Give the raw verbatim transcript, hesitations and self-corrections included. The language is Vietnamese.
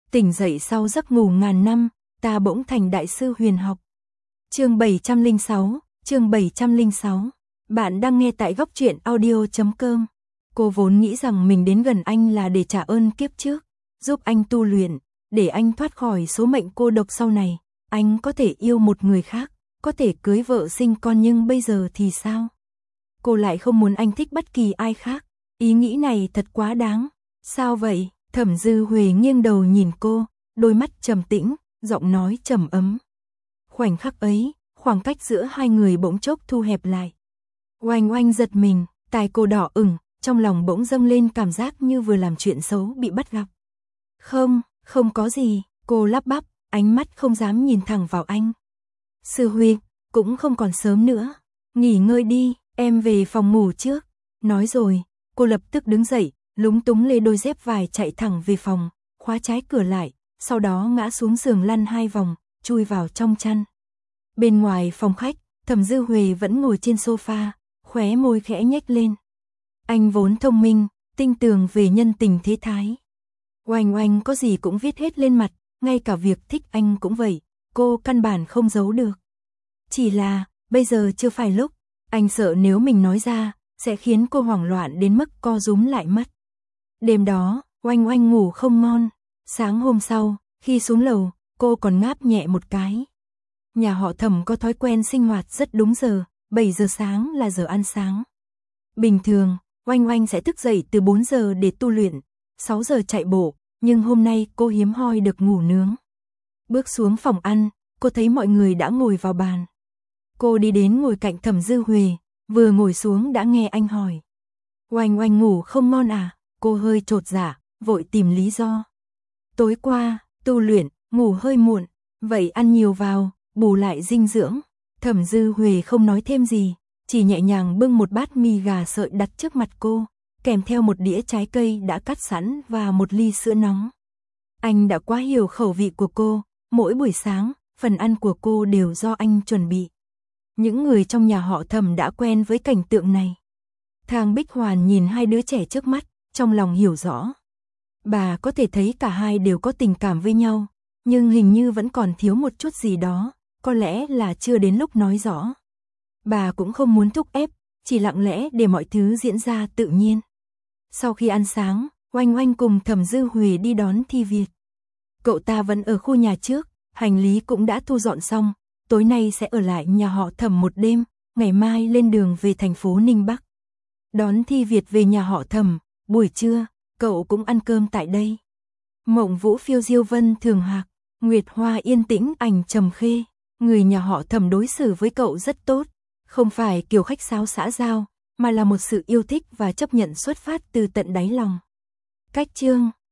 Tỉnh dậy sau giấc ngủ ngàn năm, ta bỗng thành đại sư huyền học. Chương bảy trăm lẻ sáu, chương bảy trăm lẻ sáu. Bạn đang nghe tại góc truyện audio chấm com. Cô vốn nghĩ rằng mình đến gần anh là để trả ơn kiếp trước, giúp anh tu luyện, để anh thoát khỏi số mệnh cô độc sau này. Anh có thể yêu một người khác, có thể cưới vợ sinh con, nhưng bây giờ thì sao? Cô lại không muốn anh thích bất kỳ ai khác. Ý nghĩ này thật quá đáng. Sao vậy? Thẩm Dư Huệ nghiêng đầu nhìn cô, đôi mắt trầm tĩnh, giọng nói trầm ấm. Khoảnh khắc ấy, khoảng cách giữa hai người bỗng chốc thu hẹp lại. Oanh Oanh giật mình, tai cô đỏ ửng, trong lòng bỗng dâng lên cảm giác như vừa làm chuyện xấu bị bắt gặp. Không, không có gì, cô lắp bắp, ánh mắt không dám nhìn thẳng vào anh. Sư Huệ, cũng không còn sớm nữa, nghỉ ngơi đi, em về phòng ngủ trước. Nói rồi, cô lập tức đứng dậy, lúng túng lê đôi dép vải chạy thẳng về phòng, khóa trái cửa lại, sau đó ngã xuống giường lăn hai vòng, chui vào trong chăn. Bên ngoài phòng khách, Thẩm Dư Huệ vẫn ngồi trên sofa, khóe môi khẽ nhếch lên. Anh vốn thông minh, tinh tường về nhân tình thế thái. Oanh Oanh có gì cũng viết hết lên mặt, ngay cả việc thích anh cũng vậy, cô căn bản không giấu được. Chỉ là, bây giờ chưa phải lúc, anh sợ nếu mình nói ra, sẽ khiến cô hoảng loạn đến mức co rúm lại mất. Đêm đó, Oanh Oanh ngủ không ngon. Sáng hôm sau, khi xuống lầu, cô còn ngáp nhẹ một cái. Nhà họ Thẩm có thói quen sinh hoạt rất đúng giờ, bảy giờ sáng là giờ ăn sáng. Bình thường, Oanh Oanh sẽ thức dậy từ bốn giờ để tu luyện, sáu giờ chạy bộ, nhưng hôm nay cô hiếm hoi được ngủ nướng. Bước xuống phòng ăn, cô thấy mọi người đã ngồi vào bàn. Cô đi đến ngồi cạnh Thẩm Dư Huệ, vừa ngồi xuống đã nghe anh hỏi. Oanh Oanh ngủ không ngon à? Cô hơi chột dạ, vội tìm lý do. Tối qua, tu luyện, ngủ hơi muộn, vậy ăn nhiều vào, bù lại dinh dưỡng. Thẩm Dư Huệ không nói thêm gì, chỉ nhẹ nhàng bưng một bát mì gà sợi đặt trước mặt cô, kèm theo một đĩa trái cây đã cắt sẵn và một ly sữa nóng. Anh đã quá hiểu khẩu vị của cô, mỗi buổi sáng, phần ăn của cô đều do anh chuẩn bị. Những người trong nhà họ Thẩm đã quen với cảnh tượng này. Thang Bích Hoàn nhìn hai đứa trẻ trước mắt, trong lòng hiểu rõ. Bà có thể thấy cả hai đều có tình cảm với nhau, nhưng hình như vẫn còn thiếu một chút gì đó, có lẽ là chưa đến lúc nói rõ. Bà cũng không muốn thúc ép, chỉ lặng lẽ để mọi thứ diễn ra tự nhiên. Sau khi ăn sáng, Oanh Oanh cùng Thẩm Dư Huệ đi đón Thi Việt. Cậu ta vẫn ở khu nhà trước, hành lý cũng đã thu dọn xong, tối nay sẽ ở lại nhà họ Thẩm một đêm, ngày mai lên đường về thành phố Ninh Bắc. Đón Thi Việt về nhà họ Thẩm, buổi trưa, cậu cũng ăn cơm tại đây. Mộng Vũ phiêu diêu vân thường hạc, Nguyệt Hoa yên tĩnh ảnh trầm khê, người nhà họ Thẩm đối xử với cậu rất tốt, không phải kiểu khách sáo xã giao, mà là một sự yêu thích và chấp nhận xuất phát từ tận đáy lòng. Cách chương